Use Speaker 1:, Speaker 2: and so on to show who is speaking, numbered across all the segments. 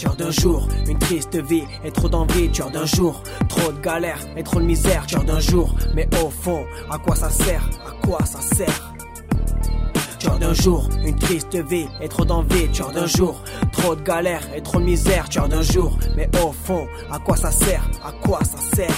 Speaker 1: tueur d'un jour, une triste vie et trop d'envie, tueur d'un jour, trop de galères et trop de misère, tueur d'un jour, mais au fond, à quoi ça sert, à quoi ça sert? Tueur d'un jour, une triste vie et trop d'envie, tueur d'un jour, trop de galères et trop de misère, tueur d'un jour, mais au fond, à quoi ça sert, à quoi ça sert?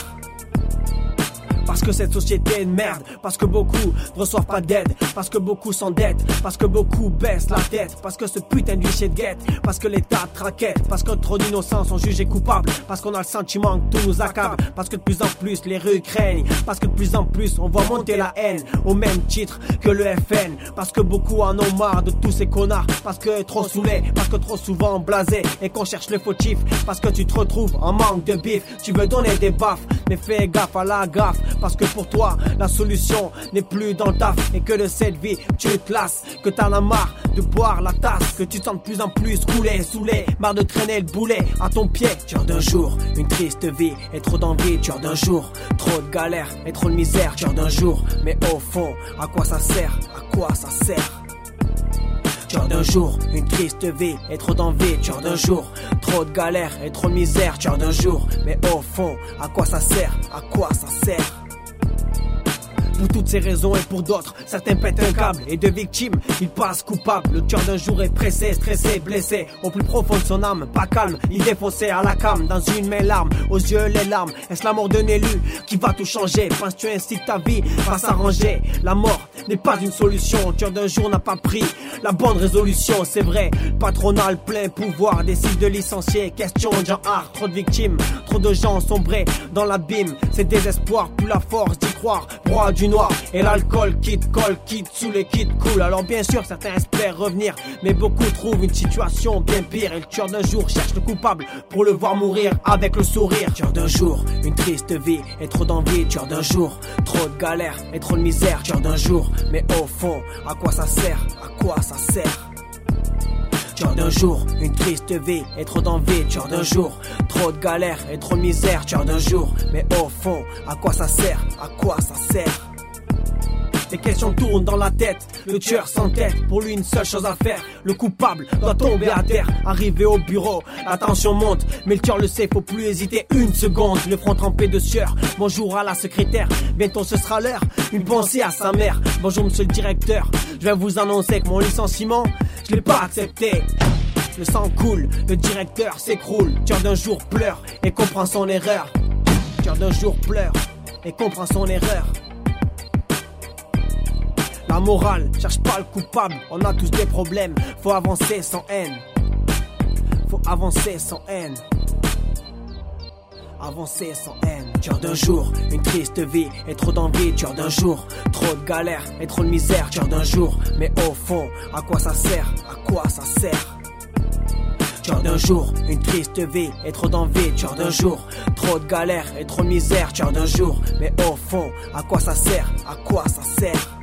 Speaker 1: Parce que cette société est une merde, parce que beaucoup ne reçoivent pas d'aide, parce que beaucoup s'endettent, parce que beaucoup baissent la tête, parce que ce putain de huissier de guette, parce que l'État traquette, parce que trop d'innocents sont jugés coupables, parce qu'on a le sentiment que tout nous accable, parce que de plus en plus les rues craignent, parce que de plus en plus on voit monter la haine, au même titre que le FN, parce que beaucoup en ont marre de tous ces connards, parce que trop saoulés, parce que trop souvent blasés, et qu'on cherche le fautif, parce que tu te retrouves en manque de bif, tu veux donner des baffes, mais fais gaffe à la gaffe, parce que pour toi, la solution n'est plus dans le taf et que de cette vie, tu te lasses, que t'en as marre de boire la tasse, que tu te sens de plus en plus coulé, saoulé, marre de traîner le boulet à ton pied. Tueur d'un jour, une triste vie et trop d'envie, tueur d'un jour, trop de galères et trop de misère, tueur d'un jour, mais au fond, à quoi ça sert, à quoi ça sert? Tueur d'un jour, une triste vie et trop d'envie, tueur d'un jour, trop de galères et trop de misère, tueur d'un jour, mais au fond, à quoi ça sert, à quoi ça sert? Pour toutes ces raisons et pour d'autres, certains pètent un câble et de victimes, ils passent coupables. Le tueur d'un jour est pressé, stressé, blessé, au plus profond de son âme, pas calme, il défoncé à la came, dans une main l'arme, aux yeux les larmes. Est-ce la mort d'un élu qui va tout changer? Penses-tu ainsi que ta vie va s'arranger? La mort n'est pas une solution, le tueur d'un jour n'a pas pris la bonne résolution, c'est vrai. Le patronat, le plein pouvoir, décide de licencier, question de genre art, trop de victimes, trop de gens sombrés dans l'abîme, c'est désespoir, plus la force d'y croire, proie du noir, et l'alcool qui te colle, qui te saoule et qui te coule. Alors bien sûr certains espèrent revenir, mais beaucoup trouvent une situation bien pire, et le tueur d'un jour cherche le coupable pour le voir mourir avec le sourire. Tueur d'un jour, une triste vie et trop d'envie, tueur d'un jour, trop de galères et trop de misère, tueur d'un jour, mais au fond, à quoi ça sert, à quoi ça sert? Tueur d'un jour, une triste vie et trop d'envie, tueur d'un jour, trop de galères et trop de misère, tueur d'un jour, mais au fond, à quoi ça sert, à quoi ça sert? Les questions tournent dans la tête, le tueur sans tête, pour lui une seule chose à faire, le coupable doit tomber à terre. Arrivé au bureau, la tension monte, mais le tueur le sait, faut plus hésiter une seconde. Le front trempé de sueur, bonjour à la secrétaire, bientôt ce sera l'heure, une pensée à sa mère. Bonjour monsieur le directeur, je vais vous annoncer que mon licenciement, je l'ai pas accepté. Le sang coule, le directeur s'écroule, tueur d'un jour pleure et comprend son erreur. Tueur d'un jour pleure et comprend son erreur. La morale, cherche pas le coupable, on a tous des problèmes, faut avancer sans haine. Faut avancer sans haine. Avancer sans haine. Tueur d'un jour, une triste vie et trop d'envie, tueur d'un jour, trop de galères et trop de misère, tueur d'un jour, mais au fond, à quoi ça sert, à quoi ça sert? Tueur d'un jour, une triste vie et trop d'envie, tueur d'un jour, trop de galères et trop de misère, tueur d'un jour, mais au fond, à quoi ça sert, à quoi ça sert?